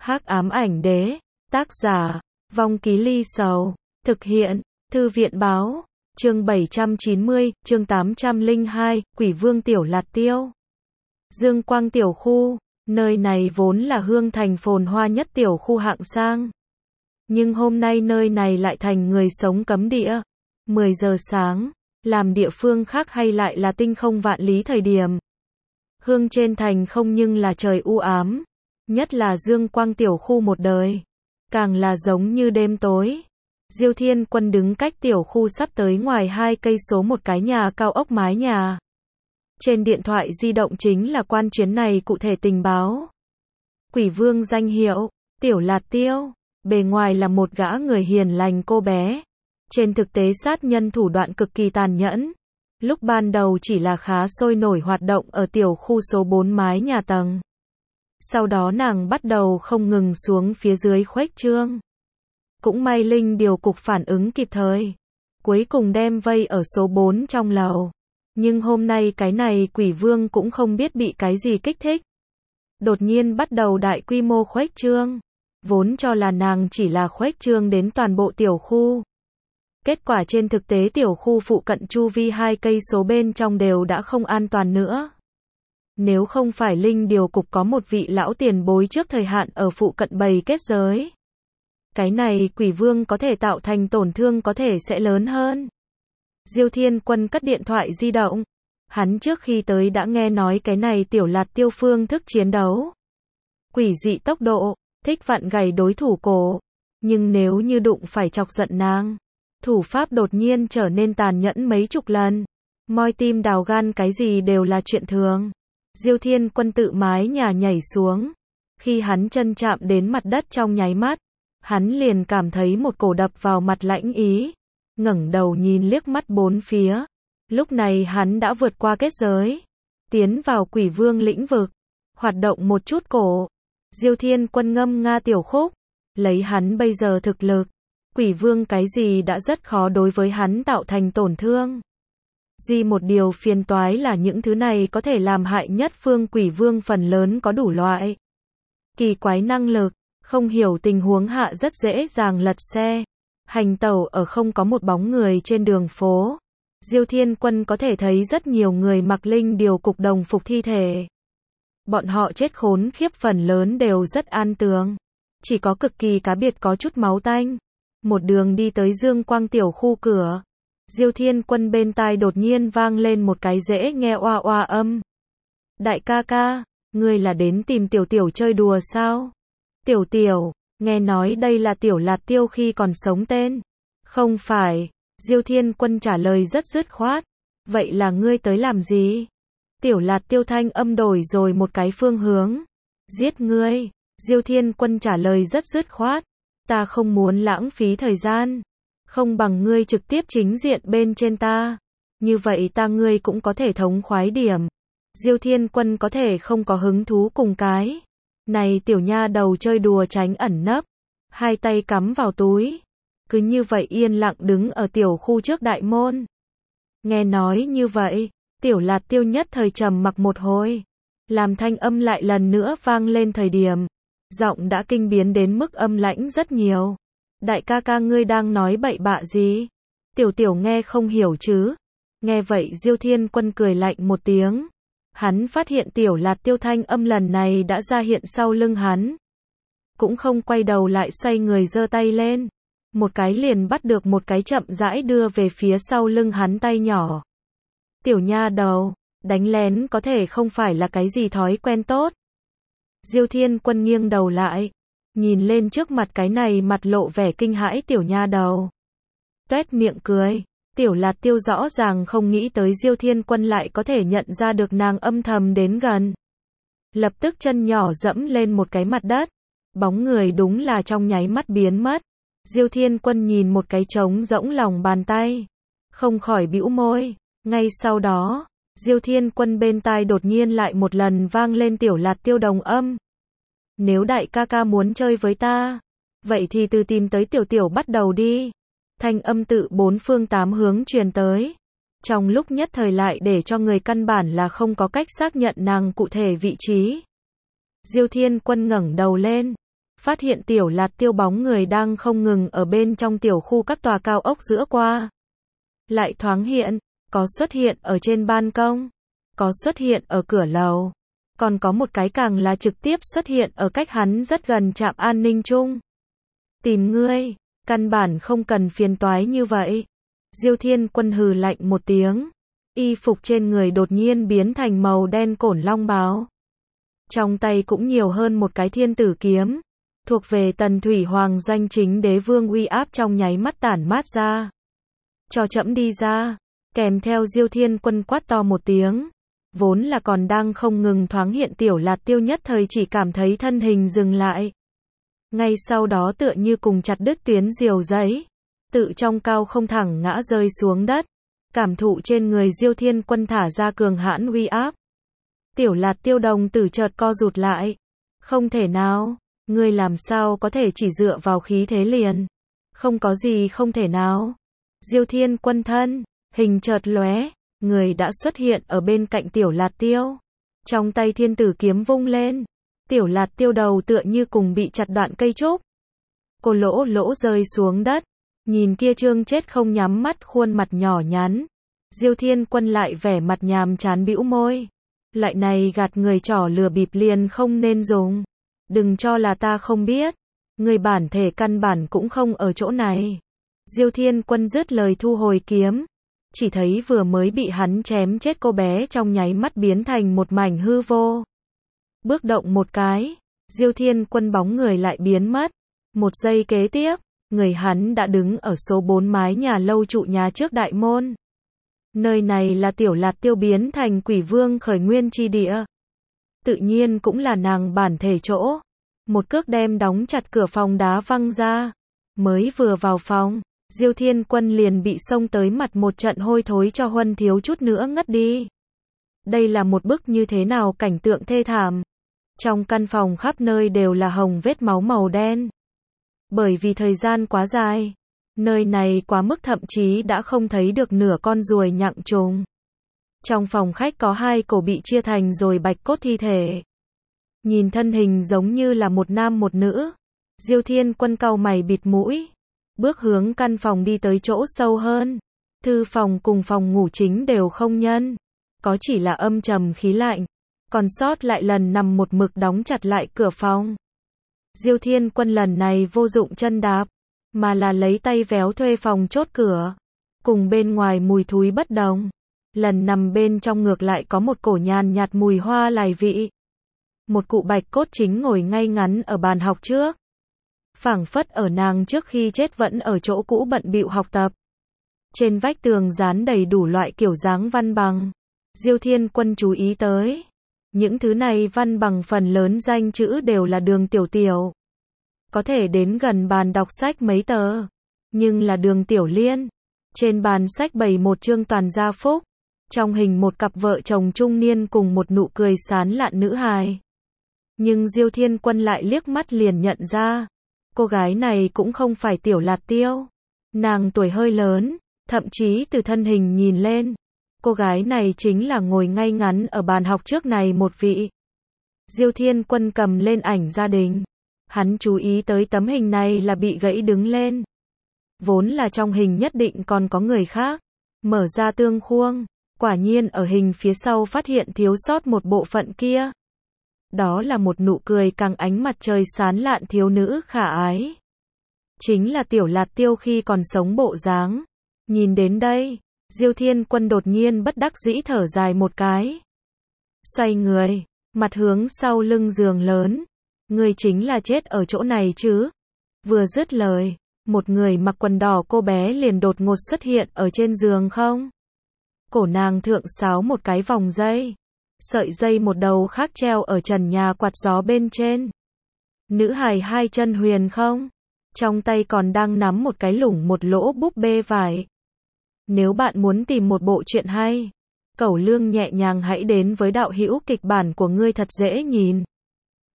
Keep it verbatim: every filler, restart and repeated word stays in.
Hắc ám ảnh đế, tác giả, Vong Ký Ly Sầu, thực hiện, Thư viện báo, chương bảy trăm chín mươi, chương tám trăm lẻ hai, Quỷ Vương Tiểu Lạt Tiêu. Dương Quang Tiểu Khu, nơi này vốn là Hương Thành phồn hoa nhất tiểu khu hạng sang. Nhưng hôm nay nơi này lại thành người sống cấm địa. mười giờ sáng, làm địa phương khác hay lại là tinh không vạn lý thời điểm. Hương trên thành không nhưng là trời u ám, nhất là Dương Quang Tiểu Khu một đời, càng là giống như đêm tối. Diêu Thiên Quân đứng cách tiểu khu sắp tới ngoài hai cây số một cái nhà cao ốc mái nhà. Trên điện thoại di động chính là quan chuyến này cụ thể tình báo. Quỷ Vương danh hiệu, Tiểu Lạt Tiêu, bề ngoài là một gã người hiền lành cô bé. Trên thực tế sát nhân thủ đoạn cực kỳ tàn nhẫn. Lúc ban đầu chỉ là khá sôi nổi hoạt động ở tiểu khu số bốn mái nhà tầng. Sau đó nàng bắt đầu không ngừng xuống phía dưới khuếch trương. Cũng may Linh điều cục phản ứng kịp thời. Cuối cùng đem vây ở số bốn trong lầu. Nhưng hôm nay cái này Quỷ Vương cũng không biết bị cái gì kích thích. Đột nhiên bắt đầu đại quy mô khuếch trương. Vốn cho là nàng chỉ là khuếch trương đến toàn bộ tiểu khu. Kết quả trên thực tế tiểu khu phụ cận chu vi hai cây số bên trong đều đã không an toàn nữa. Nếu không phải Linh điều cục có một vị lão tiền bối trước thời hạn ở phụ cận bày kết giới. Cái này Quỷ Vương có thể tạo thành tổn thương có thể sẽ lớn hơn. Diêu Thiên Quân cất điện thoại di động. Hắn trước khi tới đã nghe nói cái này Tiểu Lạt Tiêu phương thức chiến đấu. Quỷ dị tốc độ, thích vặn gầy đối thủ cổ. Nhưng nếu như đụng phải chọc giận nàng, thủ pháp đột nhiên trở nên tàn nhẫn mấy chục lần. Moi tim đào gan cái gì đều là chuyện thường. Diêu Thiên Quân tự mái nhà nhảy xuống. Khi hắn chân chạm đến mặt đất trong nháy mắt, hắn liền cảm thấy một cổ đập vào mặt lãnh ý. Ngẩng đầu nhìn liếc mắt bốn phía. Lúc này hắn đã vượt qua kết giới, tiến vào Quỷ Vương lĩnh vực, hoạt động một chút cổ. Diêu Thiên Quân ngâm nga tiểu khúc, lấy hắn bây giờ thực lực, Quỷ Vương cái gì đã rất khó đối với hắn tạo thành tổn thương. Duy một điều phiền toái là những thứ này có thể làm hại nhất phương Quỷ Vương phần lớn có đủ loại kỳ quái năng lực, không hiểu tình huống hạ rất dễ dàng lật xe, hành tẩu ở không có một bóng người trên đường phố. Diêu Thiên Quân có thể thấy rất nhiều người mặc Linh điều cục đồng phục thi thể. Bọn họ chết khốn khiếp phần lớn đều rất an tường. Chỉ có cực kỳ cá biệt có chút máu tanh. Một đường đi tới Dương Quang Tiểu Khu cửa. Diêu Thiên Quân bên tai đột nhiên vang lên một cái dễ nghe oa oa âm. Đại ca ca, ngươi là đến tìm Tiểu Tiểu chơi đùa sao? Tiểu Tiểu, nghe nói đây là Tiểu Lạt Tiêu khi còn sống tên. Không phải. Diêu Thiên Quân trả lời rất dứt khoát. Vậy là ngươi tới làm gì? Tiểu Lạt Tiêu thanh âm đổi rồi một cái phương hướng. Giết ngươi. Diêu Thiên Quân trả lời rất dứt khoát. Ta không muốn lãng phí thời gian. Không bằng ngươi trực tiếp chính diện bên trên ta. Như vậy ta ngươi cũng có thể thống khoái điểm. Diêu Thiên Quân có thể không có hứng thú cùng cái này tiểu nha đầu chơi đùa tránh ẩn nấp. Hai tay cắm vào túi. Cứ như vậy yên lặng đứng ở tiểu khu trước đại môn. Nghe nói như vậy, Tiểu Lạt Tiêu nhất thời trầm mặc một hồi. Làm thanh âm lại lần nữa vang lên thời điểm. Giọng đã kinh biến đến mức âm lãnh rất nhiều. Đại ca ca ngươi đang nói bậy bạ gì? Tiểu Tiểu nghe không hiểu chứ? Nghe vậy Diêu Thiên Quân cười lạnh một tiếng. Hắn phát hiện Tiểu Lạt Tiêu thanh âm lần này đã ra hiện sau lưng hắn. Cũng không quay đầu lại xoay người giơ tay lên. Một cái liền bắt được một cái chậm rãi đưa về phía sau lưng hắn tay nhỏ. Tiểu nha đầu, đánh lén có thể không phải là cái gì thói quen tốt. Diêu Thiên Quân nghiêng đầu lại, nhìn lên trước mặt cái này mặt lộ vẻ kinh hãi tiểu nha đầu. Tuét miệng cười, Tiểu Lạt Tiêu rõ ràng không nghĩ tới Diêu Thiên Quân lại có thể nhận ra được nàng âm thầm đến gần. Lập tức chân nhỏ dẫm lên một cái mặt đất, bóng người đúng là trong nháy mắt biến mất. Diêu Thiên Quân nhìn một cái trống rỗng lòng bàn tay, không khỏi bĩu môi. Ngay sau đó, Diêu Thiên Quân bên tai đột nhiên lại một lần vang lên Tiểu Lạt Tiêu đồng âm. Nếu đại ca ca muốn chơi với ta, vậy thì từ tìm tới Tiểu Tiểu bắt đầu đi. Thanh âm tự bốn phương tám hướng truyền tới. Trong lúc nhất thời lại để cho người căn bản là không có cách xác nhận nàng cụ thể vị trí. Diêu Thiên Quân ngẩng đầu lên. phát hiện Tiểu Lạt Tiêu bóng người đang không ngừng ở bên trong tiểu khu các tòa cao ốc giữa qua. Lại thoáng hiện, có xuất hiện ở trên ban công, có xuất hiện ở cửa lầu, còn có một cái càng là trực tiếp xuất hiện ở cách hắn rất gần trạm an ninh chung. Tìm ngươi, căn bản không cần phiền toái như vậy. Diêu Thiên Quân hừ lạnh một tiếng, y phục trên người đột nhiên biến thành màu đen cổn long bào. Trong tay cũng nhiều hơn một cái thiên tử kiếm, thuộc về Tần Thủy Hoàng doanh chính đế vương uy áp trong nháy mắt tản mát ra. Cho trẫm đi ra, kèm theo Diêu Thiên Quân quát to một tiếng. Vốn là còn đang không ngừng thoáng hiện Tiểu Lạt Tiêu nhất thời chỉ cảm thấy thân hình dừng lại. Ngay sau đó tựa như cùng chặt đứt tuyến diều giấy, tự trong cao không thẳng ngã rơi xuống đất. Cảm thụ trên người Diêu Thiên Quân thả ra cường hãn uy áp. Tiểu Lạt Tiêu đồng tử chợt co rụt lại. Không thể nào, ngươi làm sao có thể chỉ dựa vào khí thế liền. Không có gì không thể nào. Diêu Thiên Quân thân, hình chợt lóe, người đã xuất hiện ở bên cạnh Tiểu Lạt Tiêu. Trong tay thiên tử kiếm vung lên. Tiểu Lạt Tiêu đầu tựa như cùng bị chặt đoạn cây trúc. Cô lỗ lỗ rơi xuống đất. Nhìn kia trương chết không nhắm mắt khuôn mặt nhỏ nhắn. Diêu Thiên Quân lại vẻ mặt nhàm chán bĩu môi. Loại này gạt người trò lừa bịp liền không nên dùng. Đừng cho là ta không biết. Người bản thể căn bản cũng không ở chỗ này. Diêu Thiên Quân dứt lời thu hồi kiếm. Chỉ thấy vừa mới bị hắn chém chết cô bé trong nháy mắt biến thành một mảnh hư vô. Bước động một cái, Diêu Thiên Quân bóng người lại biến mất. Một giây kế tiếp, người hắn đã đứng ở số bốn mái nhà lâu trụ nhà trước đại môn. Nơi này là Tiểu Lạt Tiêu biến thành quỷ vương khởi nguyên chi địa. Tự nhiên cũng là nàng bản thể chỗ. Một cước đem đóng chặt cửa phòng đá văng ra. Mới vừa vào phòng, Diêu Thiên Quân liền bị xông tới mặt một trận hôi thối cho huân thiếu chút nữa ngất đi. Đây là một bức như thế nào cảnh tượng thê thảm. Trong căn phòng khắp nơi đều là hồng vết máu màu đen. Bởi vì thời gian quá dài, nơi này quá mức thậm chí đã không thấy được nửa con ruồi nhặng trùng. Trong phòng khách có hai cổ bị chia thành rồi bạch cốt thi thể. Nhìn thân hình giống như là một nam một nữ. Diêu Thiên Quân cau mày bịt mũi. Bước hướng căn phòng đi tới chỗ sâu hơn. Thư phòng cùng phòng ngủ chính đều không nhân. Có chỉ là âm trầm khí lạnh. Còn sót lại lần nằm một mực đóng chặt lại cửa phòng. Diêu Thiên Quân lần này vô dụng chân đạp, mà là lấy tay véo thuê phòng chốt cửa. Cùng bên ngoài mùi thúi bất đồng. Lần nằm bên trong ngược lại có một cổ nhàn nhạt mùi hoa lài vị. Một cụ bạch cốt chính ngồi ngay ngắn ở bàn học trước. Phảng phất ở nàng trước khi chết vẫn ở chỗ cũ bận bịu học tập. Trên vách tường dán đầy đủ loại kiểu dáng văn bằng. Diêu Thiên Quân chú ý tới. Những thứ này văn bằng phần lớn danh chữ đều là Đường Tiểu Tiểu. Có thể đến gần bàn đọc sách mấy tờ. Nhưng là Đường Tiểu Liên. Trên bàn sách bày một chương toàn gia phúc. Trong hình một cặp vợ chồng trung niên cùng một nụ cười sán lạn nữ hài. Nhưng Diêu Thiên Quân lại liếc mắt liền nhận ra. Cô gái này cũng không phải Tiểu Lạt Tiêu. Nàng tuổi hơi lớn, thậm chí từ thân hình nhìn lên. Cô gái này chính là ngồi ngay ngắn ở bàn học trước này một vị. Diêu Thiên Quân cầm lên ảnh gia đình. Hắn chú ý tới tấm hình này là bị gãy đứng lên. Vốn là trong hình nhất định còn có người khác. Mở ra tương khuôn, quả nhiên ở hình phía sau phát hiện thiếu sót một bộ phận kia. Đó là một nụ cười càng ánh mặt trời sán lạn thiếu nữ khả ái. Chính là Tiểu Lạt Tiêu khi còn sống bộ dáng. Nhìn đến đây, Diêu Thiên Quân đột nhiên bất đắc dĩ thở dài một cái. Xoay người, mặt hướng sau lưng giường lớn. Người chính là chết ở chỗ này chứ. Vừa dứt lời, một người mặc quần đỏ cô bé liền đột ngột xuất hiện ở trên giường không. Cổ nàng thượng sáo một cái vòng dây. Sợi dây một đầu khác treo ở trần nhà quạt gió bên trên. Nữ hài hai chân huyền không. Trong tay còn đang nắm một cái lủng một lỗ búp bê vải. Nếu bạn muốn tìm một bộ truyện hay, cẩu lương nhẹ nhàng hãy đến với đạo hữu kịch bản của ngươi thật dễ nhìn.